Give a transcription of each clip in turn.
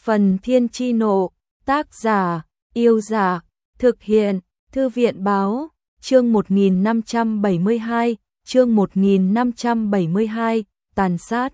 Phần Thiên Chi Nộ, tác giả, Yêu Giả, thực hiện, Thư viện Báo, chương 1572, chương 1572, tàn sát.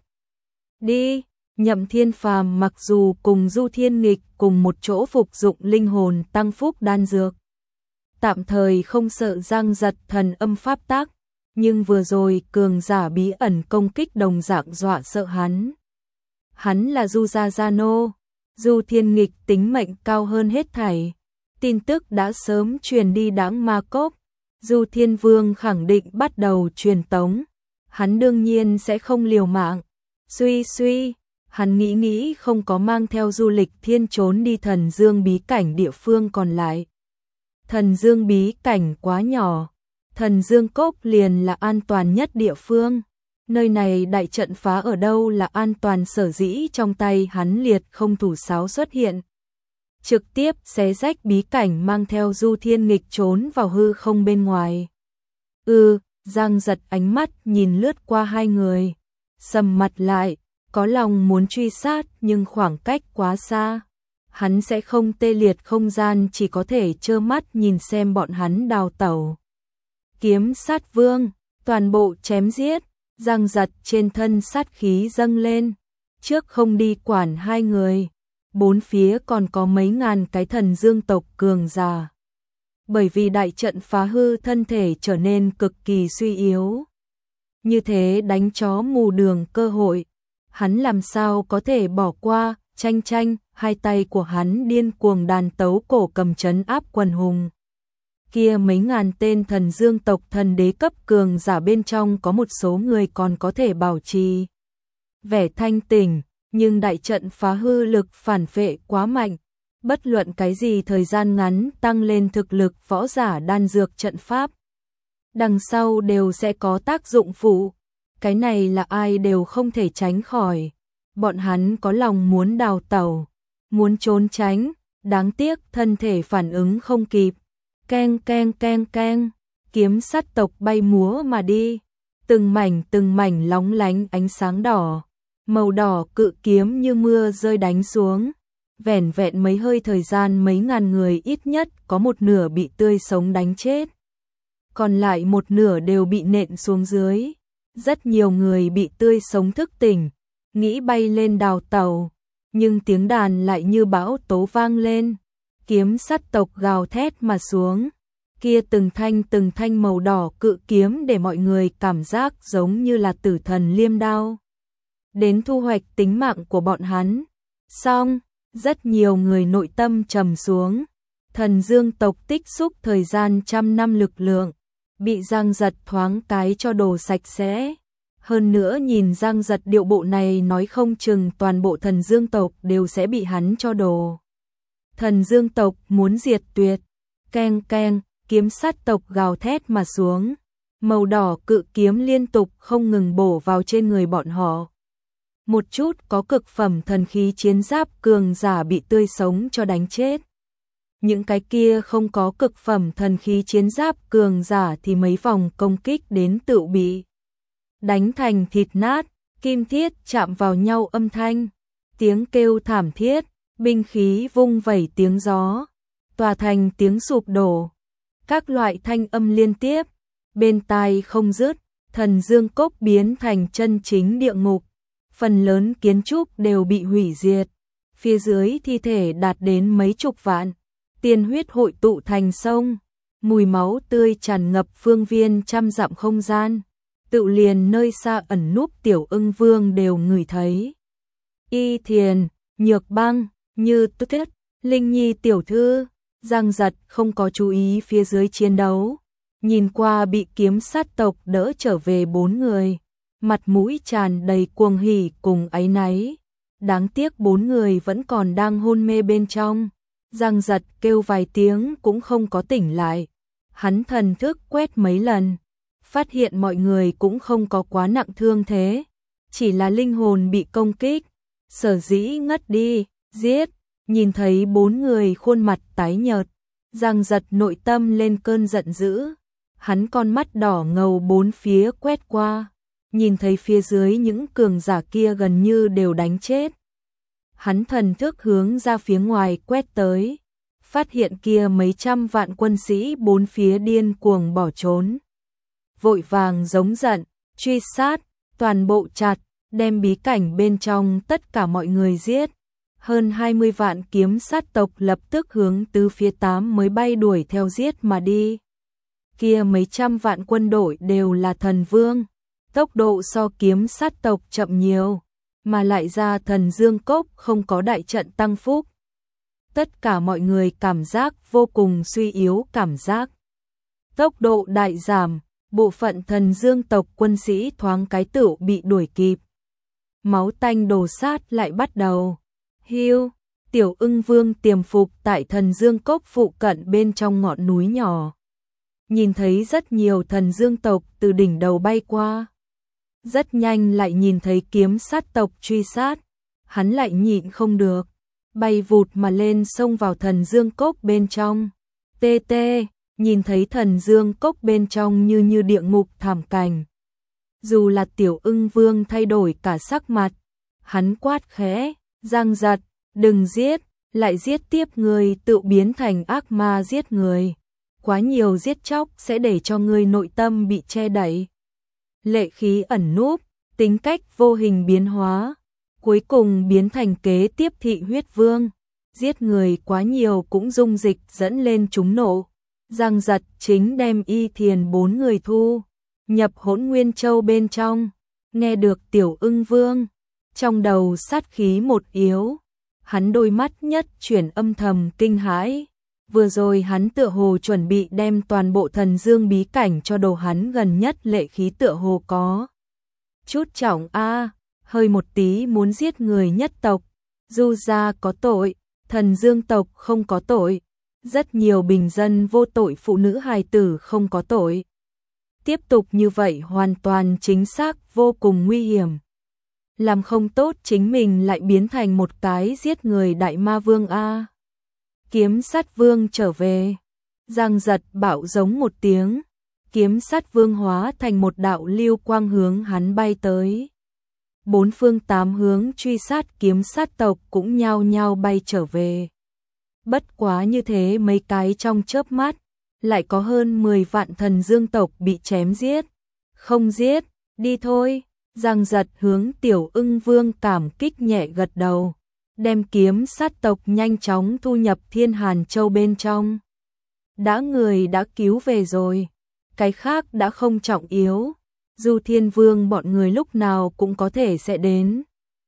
Đi, Nhậm Thiên Phàm mặc dù cùng Du Thiên Nghịch cùng một chỗ phục dụng linh hồn tăng phúc đan dược, tạm thời không sợ giang giật thần âm pháp tác, nhưng vừa rồi cường giả bí ẩn công kích đồng dạng dọa sợ hắn. Hắn là Du Gia Gia Nô, Du Thiên Nghịch tính mệnh cao hơn hết thảy. Tin tức đã sớm truyền đi Đãng Ma Cốc, Du Thiên Vương khẳng định bắt đầu truyền tống. Hắn đương nhiên sẽ không liều mạng. Suy, hắn nghĩ không có mang theo Du Lịch Thiên trốn đi Thần Dương bí cảnh địa phương còn lại. Thần Dương bí cảnh quá nhỏ, Thần Dương Cốc liền là an toàn nhất địa phương. Nơi này đại trận phá ở đâu là an toàn, sở dĩ trong tay hắn liệt không thủ sáo xuất hiện. Trực tiếp xé rách bí cảnh mang theo Du Thiên Nghịch trốn vào hư không bên ngoài. Giang giật ánh mắt nhìn lướt qua hai người, sầm mặt lại, có lòng muốn truy sát nhưng khoảng cách quá xa. Hắn sẽ không tê liệt không gian, chỉ có thể trơ mắt nhìn xem bọn hắn đào tẩu. Kiếm sát vương, toàn bộ chém giết. Giang giật trên thân sát khí dâng lên, trước không đi quản hai người, bốn phía còn có mấy ngàn cái Thần Dương tộc cường giả. Bởi vì đại trận phá hư, thân thể trở nên cực kỳ suy yếu. Như thế đánh chó mù đường cơ hội, hắn làm sao có thể bỏ qua. Tranh, hai tay của hắn điên cuồng đàn tấu cổ cầm trấn áp quần hùng. Kia mấy ngàn tên Thần Dương tộc thần đế cấp cường giả bên trong có một số người còn có thể bảo trì vẻ thanh tỉnh, nhưng đại trận phá hư lực phản phệ quá mạnh, bất luận cái gì thời gian ngắn tăng lên thực lực võ giả đan dược trận pháp, đằng sau đều sẽ có tác dụng phụ, cái này là ai đều không thể tránh khỏi. Bọn hắn có lòng muốn đào tẩu, muốn trốn tránh, đáng tiếc thân thể phản ứng không kịp. Keng, kiếm sắt tộc bay múa mà đi, từng mảnh lóng lánh ánh sáng đỏ, màu đỏ cự kiếm như mưa rơi đánh xuống, vẻn vẹn mấy hơi thời gian mấy ngàn người ít nhất có một nửa bị tươi sống đánh chết, còn lại một nửa đều bị nện xuống dưới, rất nhiều người bị tươi sống thức tỉnh, nghĩ bay lên đào tẩu, nhưng tiếng đàn lại như bão tố vang lên, kiếm sắt tộc gào thét mà xuống. Kia từng thanh màu đỏ cự kiếm để mọi người cảm giác giống như là tử thần liêm đao, đến thu hoạch tính mạng của bọn hắn. Xong, rất nhiều người nội tâm trầm xuống. Thần Dương tộc tích xúc thời gian trăm năm lực lượng, bị Giang Giật thoáng cái cho đồ sạch sẽ. Hơn nữa nhìn Giang Giật điệu bộ này, nói không chừng toàn bộ Thần Dương tộc đều sẽ bị hắn cho đồ. Thần Dương tộc muốn diệt tuyệt. Keng, kiếm sát tộc gào thét mà xuống, màu đỏ cự kiếm liên tục không ngừng bổ vào trên người bọn họ. Một chút có cực phẩm thần khí chiến giáp cường giả bị tươi sống cho đánh chết. Những cái kia không có cực phẩm thần khí chiến giáp cường giả thì mấy vòng công kích đến tự bị đánh thành thịt nát, kim thiết chạm vào nhau âm thanh, tiếng kêu thảm thiết, binh khí vung vẩy tiếng gió, tòa thành tiếng sụp đổ. Các loại thanh âm liên tiếp, bên tai không dứt, Thần Dương Cốc biến thành chân chính địa ngục, phần lớn kiến trúc đều bị hủy diệt, phía dưới thi thể đạt đến mấy chục vạn, tiên huyết hội tụ thành sông, mùi máu tươi tràn ngập phương viên trăm dặm không gian, tự liền nơi xa ẩn núp Tiểu Ưng Vương đều ngửi thấy. Y Thiền, Nhược Băng, Như Tuyết, Linh Nhi tiểu thư. Giang Giật không có chú ý phía dưới chiến đấu, nhìn qua bị kiếm sát tộc đỡ trở về bốn người, mặt mũi tràn đầy cuồng hỉ cùng áy náy. Đáng tiếc bốn người vẫn còn đang hôn mê bên trong. Giang Giật kêu vài tiếng cũng không có tỉnh lại. Hắn thần thức quét mấy lần, phát hiện mọi người cũng không có quá nặng thương thế, chỉ là linh hồn bị công kích, sở dĩ ngất đi, giết. Nhìn thấy bốn người khuôn mặt tái nhợt, Giang Giật nội tâm lên cơn giận dữ. Hắn con mắt đỏ ngầu bốn phía quét qua, nhìn thấy phía dưới những cường giả kia gần như đều đánh chết. Hắn thần thức hướng ra phía ngoài quét tới, phát hiện kia mấy trăm vạn quân sĩ bốn phía điên cuồng bỏ trốn. Vội vàng giống giận, truy sát, toàn bộ chặt, đem bí cảnh bên trong tất cả mọi người giết. Hơn 20 vạn kiếm sát tộc lập tức hướng từ phía 8 mới bay đuổi theo giết mà đi. Kia mấy trăm vạn quân đội đều là thần vương, tốc độ so kiếm sát tộc chậm nhiều, mà lại ra thần dương cốc không có đại trận tăng phúc. Tất cả mọi người cảm giác vô cùng suy yếu cảm giác. Tốc độ đại giảm, bộ phận thần dương tộc quân sĩ thoáng cái tựu bị đuổi kịp. Máu tanh đổ sát lại bắt đầu. Hiu, Tiểu Ưng Vương tiềm phục tại thần dương cốc phụ cận bên trong ngọn núi nhỏ. Nhìn thấy rất nhiều thần dương tộc từ đỉnh đầu bay qua. Rất nhanh lại nhìn thấy kiếm sát tộc truy sát. Hắn lại nhịn không được, bay vụt mà lên xông vào thần dương cốc bên trong. Tê tê, nhìn thấy thần dương cốc bên trong như địa ngục thảm cảnh. Dù là Tiểu Ưng Vương thay đổi cả sắc mặt, hắn quát khẽ, Giang Giật, đừng giết, lại giết tiếp người tự biến thành ác ma giết người. Quá nhiều giết chóc sẽ để cho người nội tâm bị che đậy. Lệ khí ẩn núp, tính cách vô hình biến hóa, cuối cùng biến thành kế tiếp thị huyết vương. Giết người quá nhiều cũng dung dịch dẫn lên chúng nộ. Giang Giật chính đem Y Thiền 4 người thu nhập Hỗn Nguyên Châu bên trong. Nghe được Tiểu Ưng Vương, trong đầu sát khí một yếu, hắn đôi mắt nhất chuyển âm thầm kinh hãi. Vừa rồi hắn tựa hồ chuẩn bị đem toàn bộ thần dương bí cảnh cho đồ hắn gần nhất lệ khí tựa hồ có chút trọng hơi một tí muốn giết người nhất tộc. Du gia có tội, thần dương tộc không có tội, rất nhiều bình dân vô tội phụ nữ hài tử không có tội. Tiếp tục như vậy hoàn toàn chính xác vô cùng nguy hiểm. Làm không tốt chính mình lại biến thành một cái giết người đại ma vương Kiếm sát vương trở về. Giang Giật bạo giống một tiếng, kiếm sát vương hóa thành một đạo lưu quang hướng hắn bay tới. Bốn phương tám hướng truy sát kiếm sát tộc cũng nhao nhao bay trở về. Bất quá như thế mấy cái trong chớp mắt, lại có hơn 10 vạn thần dương tộc bị chém giết. Không giết, đi thôi. Giang Giật hướng Tiểu Ưng Vương cảm kích nhẹ gật đầu, đem kiếm sát tộc nhanh chóng thu nhập Thiên Hàn Châu bên trong. Đã người đã cứu về rồi, cái khác đã không trọng yếu. Du Thiên Vương bọn người lúc nào cũng có thể sẽ đến.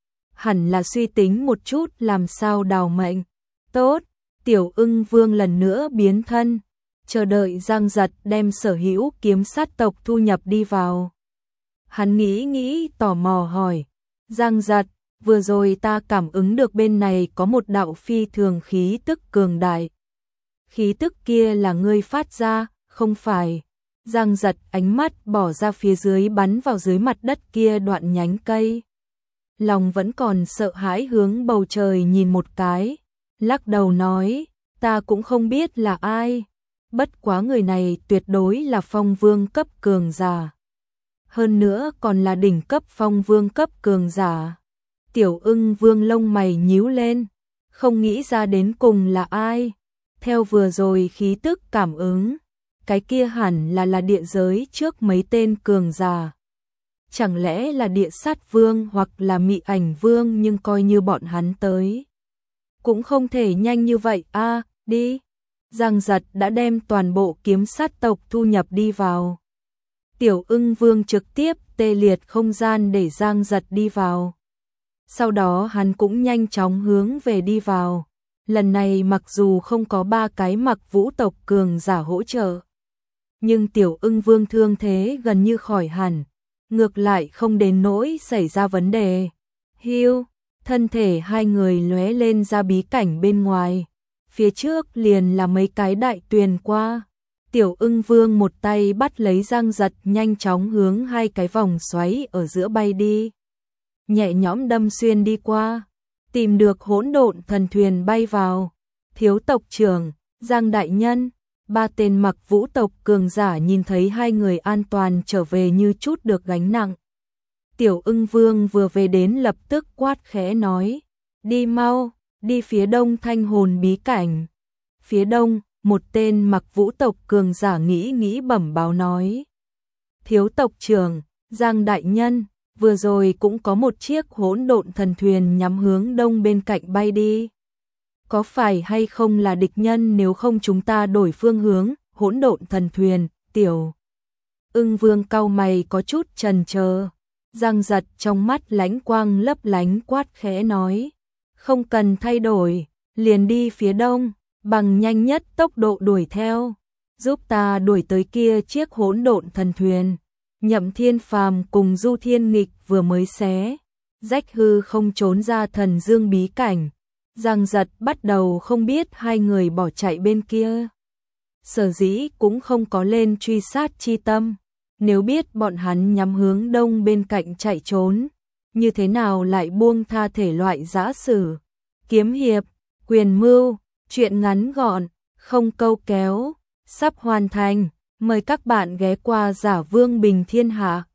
Hẳn là suy tính một chút làm sao đào mệnh. Tốt, Tiểu Ưng Vương lần nữa biến thân, chờ đợi Giang Giật đem sở hữu kiếm sát tộc thu nhập đi vào. Hắn nghĩ tò mò hỏi, Giang Giật, vừa rồi ta cảm ứng được bên này có một đạo phi thường khí tức cường đại. Khí tức kia là ngươi phát ra, không phải? Giang Giật ánh mắt bỏ ra phía dưới bắn vào dưới mặt đất kia đoạn nhánh cây. Lòng vẫn còn sợ hãi hướng bầu trời nhìn một cái, lắc đầu nói, ta cũng không biết là ai. Bất quá người này tuyệt đối là phong vương cấp cường giả. Hơn nữa còn là đỉnh cấp phong vương cấp cường giả. Tiểu Ưng Vương lông mày nhíu lên, không nghĩ ra đến cùng là ai. Theo vừa rồi khí tức cảm ứng, cái kia hẳn là địa giới trước mấy tên cường giả. Chẳng lẽ là địa sát vương hoặc là mị ảnh vương, nhưng coi như bọn hắn tới cũng không thể nhanh như vậy đi. Giang Giật đã đem toàn bộ kiếm sát tộc thu nhập đi vào. Tiểu Ưng Vương trực tiếp tê liệt không gian để Giang Giật đi vào. Sau đó hắn cũng nhanh chóng hướng về đi vào. Lần này mặc dù không có 3 cái mặc vũ tộc cường giả hỗ trợ, nhưng Tiểu Ưng Vương thương thế gần như khỏi hẳn, ngược lại không đến nỗi xảy ra vấn đề. Hiu, thân thể hai người lóe lên ra bí cảnh bên ngoài. Phía trước liền là mấy cái đại tuyền qua. Tiểu Ưng Vương một tay bắt lấy Giang Giật, nhanh chóng hướng 2 cái vòng xoáy ở giữa bay đi. Nhẹ nhõm đâm xuyên đi qua, tìm được hỗn độn thần thuyền bay vào. Thiếu tộc trưởng, Giang đại nhân, 3 tên mặc vũ tộc cường giả nhìn thấy hai người an toàn trở về như chút được gánh nặng. Tiểu Ưng Vương vừa về đến lập tức quát khẽ nói, Đi mau, đi phía đông Thanh Hồn bí cảnh. Phía đông, một tên mặc vũ tộc cường giả nghĩ bẩm báo nói. Thiếu tộc trưởng, Giang đại nhân, vừa rồi cũng có một chiếc hỗn độn thần thuyền nhắm hướng đông bên cạnh bay đi. Có phải hay không là địch nhân, nếu không chúng ta đổi phương hướng? Hỗn độn thần thuyền, Tiểu Ưng Vương cau mày có chút chần chờ. Giang Giật trong mắt lánh quang lấp lánh quát khẽ nói. Không cần thay đổi, liền đi phía đông, bằng nhanh nhất tốc độ đuổi theo. Giúp ta đuổi tới kia chiếc hỗn độn thần thuyền. Nhậm Thiên Phàm cùng Du Thiên Nghịch vừa mới xé rách hư không trốn ra thần dương bí cảnh. Giang Giật bắt đầu không biết hai người bỏ chạy bên kia. Sở dĩ cũng không có lên truy sát chi tâm. Nếu biết bọn hắn nhắm hướng đông bên cạnh chạy trốn, như thế nào lại buông tha thể loại giã sử, kiếm hiệp, quyền mưu, chuyện ngắn gọn, không câu kéo, sắp hoàn thành. Mời các bạn ghé qua Giả Vương Bình Thiên Hạ.